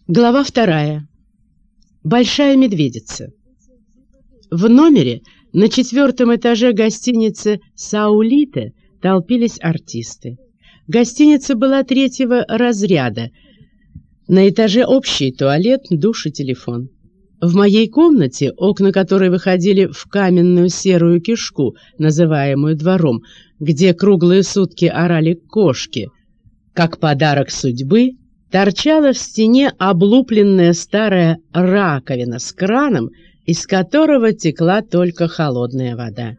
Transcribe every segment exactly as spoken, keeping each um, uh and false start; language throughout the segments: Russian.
Глава вторая. Большая медведица. В номере на четвертом этаже гостиницы «Саулите» толпились артисты. Гостиница была третьего разряда. На этаже общий туалет, душ и телефон. В моей комнате, окна которой выходили в каменную серую кишку, называемую двором, где круглые сутки орали кошки, как подарок судьбы, торчала в стене облупленная старая раковина с краном, из которого текла только холодная вода.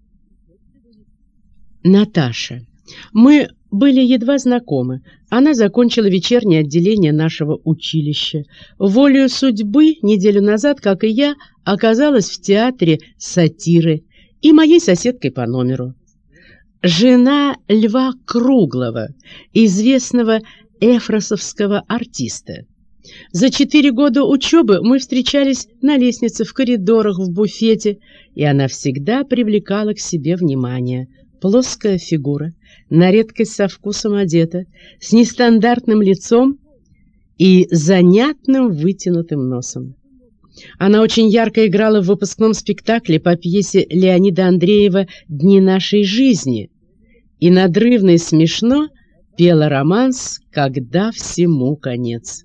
Наташа. Мы были едва знакомы. Она закончила вечернее отделение нашего училища. Волею судьбы неделю назад, как и я, оказалась в театре сатиры и моей соседкой по номеру. Жена Льва Круглого, известного эфросовского артиста. За четыре года учебы мы встречались на лестнице, в коридорах, в буфете, и она всегда привлекала к себе внимание. Плоская фигура, на редкость со вкусом одета, с нестандартным лицом и занятным вытянутым носом. Она очень ярко играла в выпускном спектакле по пьесе Леонида Андреева «Дни нашей жизни» и надрывно и смешно пела романс «Когда всему конец».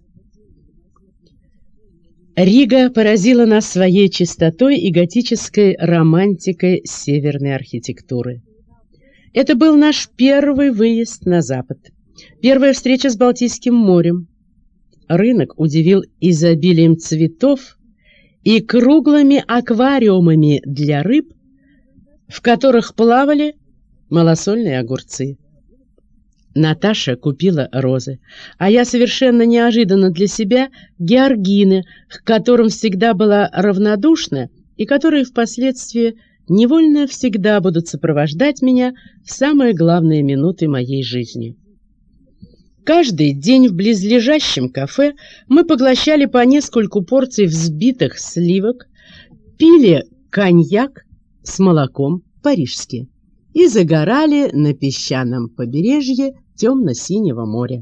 Рига поразила нас своей чистотой и готической романтикой северной архитектуры. Это был наш первый выезд на запад, первая встреча с Балтийским морем. Рынок удивил изобилием цветов и круглыми аквариумами для рыб, в которых плавали малосольные огурцы. Наташа купила розы, а я совершенно неожиданно для себя георгины, к которым всегда была равнодушна и которые впоследствии невольно всегда будут сопровождать меня в самые главные минуты моей жизни. Каждый день в близлежащем кафе мы поглощали по нескольку порций взбитых сливок, пили коньяк с молоком парижский и загорали на песчаном побережье темно-синего моря.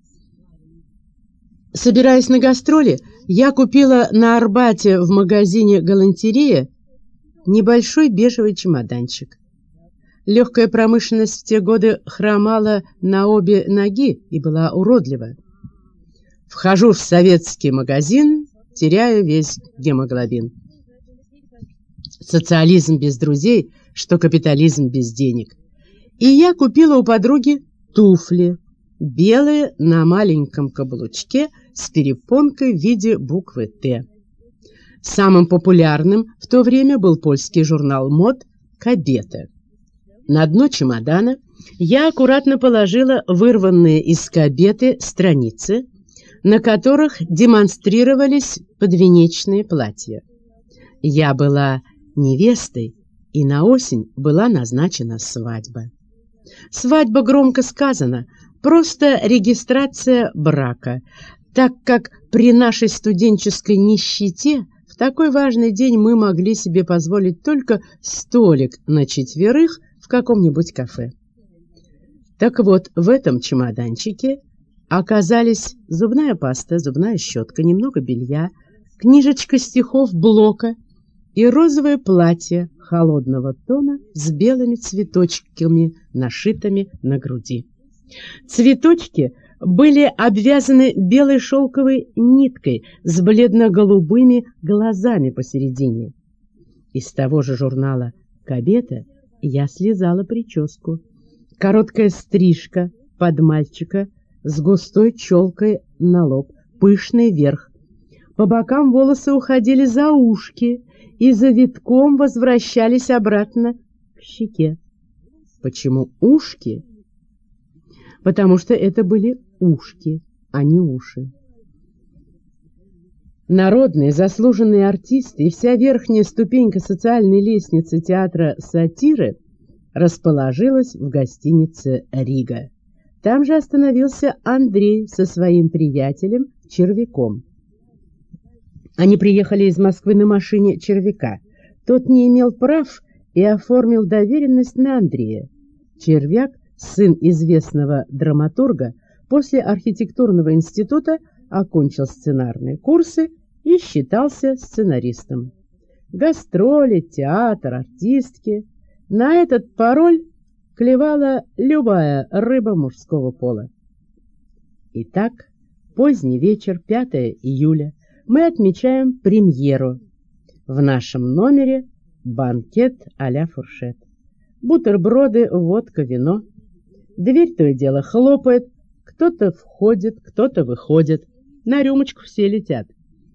Собираясь на гастроли, я купила на Арбате в магазине «Галантерея» небольшой бежевый чемоданчик. Легкая промышленность в те годы хромала на обе ноги и была уродлива. Вхожу в советский магазин, теряю весь гемоглобин. Социализм без друзей, что капитализм без денег. И я купила у подруги туфли, белые на маленьком каблучке с перепонкой в виде буквы «Т». Самым популярным в то время был польский журнал мод «Кобета». На дно чемодана я аккуратно положила вырванные из «Кобеты» страницы, на которых демонстрировались подвенечные платья. Я была невестой, и на осень была назначена свадьба. Свадьба громко сказано, просто регистрация брака, так как при нашей студенческой нищете в такой важный день мы могли себе позволить только столик на четверых в каком-нибудь кафе. Так вот, в этом чемоданчике оказались зубная паста, зубная щетка, немного белья, книжечка стихов Блока и розовое платье холодного тона с белыми цветочками, нашитыми на груди. Цветочки были обвязаны белой шелковой ниткой с бледно-голубыми глазами посередине. Из того же журнала «Кобета» я слезала прическу. Короткая стрижка под мальчика с густой челкой на лоб, пышный верх. По бокам волосы уходили за ушки и завитком возвращались обратно к щеке. Почему ушки? Потому что это были ушки, а не уши. Народные заслуженные артисты и вся верхняя ступенька социальной лестницы театра сатиры расположилась в гостинице «Рига». Там же остановился Андрей со своим приятелем Червяком. Они приехали из Москвы на машине Червяка. Тот не имел прав и оформил доверенность на Андрея. Червяк, сын известного драматурга, после архитектурного института окончил сценарные курсы и считался сценаристом. Гастроли, театр, артистки. На этот пароль клевала любая рыба мужского пола. Итак, поздний вечер, пятое июля, мы отмечаем премьеру. В нашем номере банкет а-ля фуршет. Бутерброды, водка, вино. Дверь то и дело хлопает, кто-то входит, кто-то выходит. На рюмочку все летят.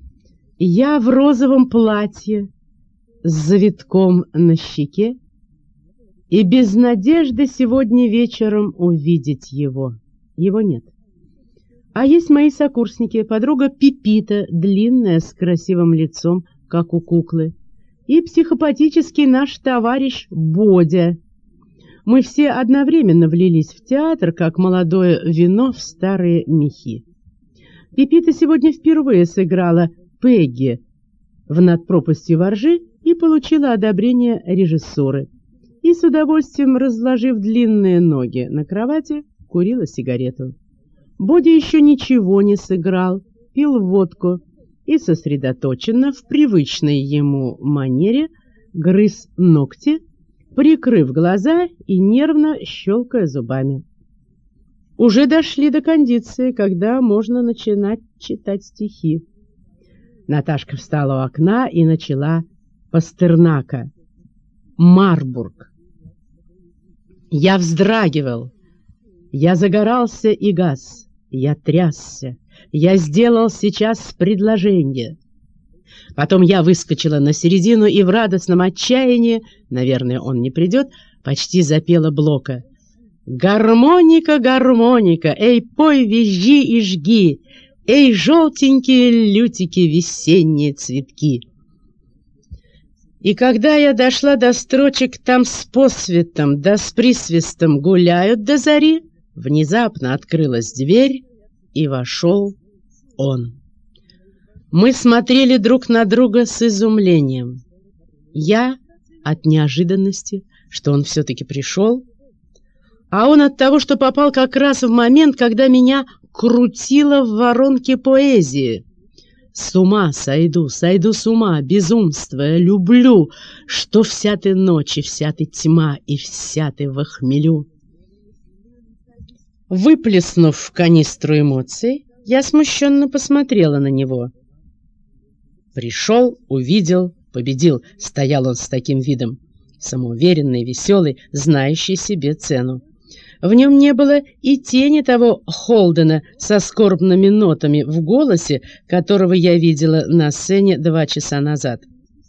Я в розовом платье с завитком на щеке и без надежды сегодня вечером увидеть его. Его нет. А есть мои сокурсники, подруга Пипита, длинная, с красивым лицом, как у куклы, и психопатический наш товарищ Бодя. Мы все одновременно влились в театр, как молодое вино в старые мехи. Пипита сегодня впервые сыграла Пегги в «Над пропастью воржи» и получила одобрение режиссуры. И с удовольствием, разложив длинные ноги на кровати, курила сигарету. Бодя еще ничего не сыграл, пил водку и сосредоточенно, в привычной ему манере, грыз ногти, прикрыв глаза и нервно щелкая зубами. Уже дошли до кондиции, когда можно начинать читать стихи. Наташка встала у окна и начала Пастернака. Марбург. Я вздрагивал, я загорался и гас, я трясся, я сделал сейчас предложение. Потом я выскочила на середину и в радостном отчаянии, наверное, он не придет, почти запела Блока. Гармоника, гармоника, эй, пой, визжи и жги, эй, желтенькие лютики, весенние цветки. И когда я дошла до строчек «Там с посветом да с присвистом гуляют до зари», внезапно открылась дверь, и вошел он. Мы смотрели друг на друга с изумлением. Я от неожиданности, что он все-таки пришел, а он от того, что попал как раз в момент, когда меня крутило в воронке поэзии. С ума сойду, сойду с ума, безумствуя, люблю, что вся ты ночь, и вся ты тьма, и вся ты во хмелю. Выплеснув в канистру эмоций, я смущенно посмотрела на него. Пришел, увидел, победил, стоял он с таким видом, самоуверенный, веселый, знающий себе цену. В нем не было и тени того Холдена со скорбными нотами в голосе, которого я видела на сцене два часа назад.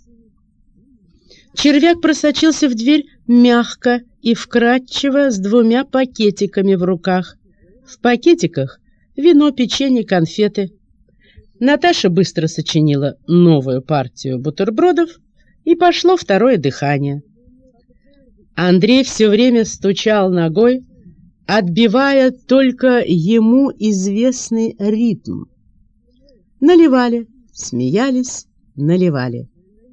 Червяк просочился в дверь мягко и вкрадчиво с двумя пакетиками в руках. В пакетиках вино, печенье, конфеты. Наташа быстро сочинила новую партию бутербродов, и пошло второе дыхание. Андрей все время стучал ногой, отбивая только ему известный ритм. Наливали, смеялись, наливали.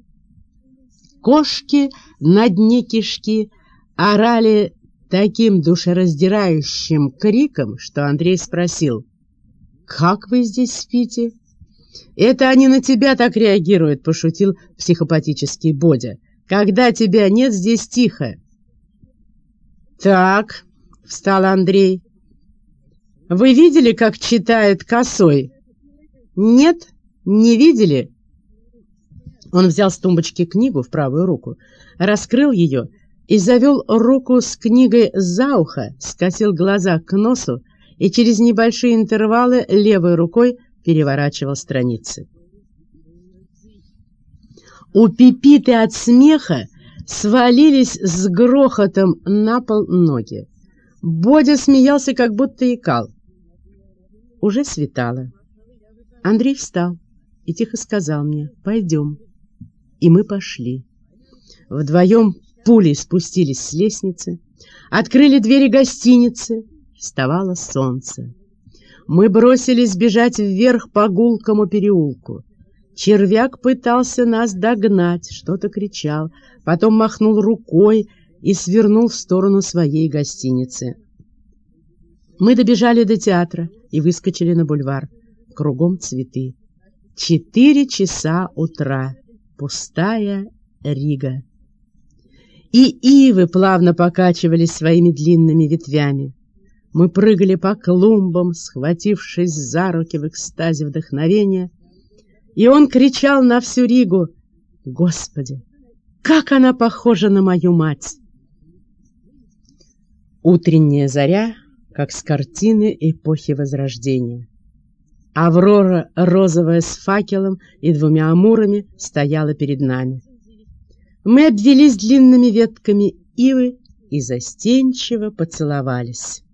Кошки на дне кишки орали таким душераздирающим криком, что Андрей спросил: «Как вы здесь спите?» «Это они на тебя так реагируют», — пошутил психопатический Бодя. «Когда тебя нет, здесь тихо». «Так», — встал Андрей, — «вы видели, как читает косой?» «Нет, не видели?» Он взял с тумбочки книгу в правую руку, раскрыл ее и завел руку с книгой за ухо, скосил глаза к носу и через небольшие интервалы левой рукой переворачивал страницы. У Пипиты от смеха свалились с грохотом на пол ноги. Бодя смеялся, как будто икал. Уже светало. Андрей встал и тихо сказал мне: «Пойдем». И мы пошли. Вдвоем пулей спустились с лестницы, открыли двери гостиницы. Вставало солнце. Мы бросились бежать вверх по гулкому переулку. Червяк пытался нас догнать, что-то кричал, потом махнул рукой и свернул в сторону своей гостиницы. Мы добежали до театра и выскочили на бульвар. кругом цветы. Четыре часа утра. Пустая Рига. И ивы плавно покачивались своими длинными ветвями. Мы прыгали по клумбам, схватившись за руки в экстазе вдохновения, и он кричал на всю Ригу: «Господи, как она похожа на мою мать!» Утренняя заря, как с картины эпохи Возрождения. Аврора, розовая с факелом и двумя амурами, стояла перед нами. Мы обвелись длинными ветками ивы и застенчиво поцеловались.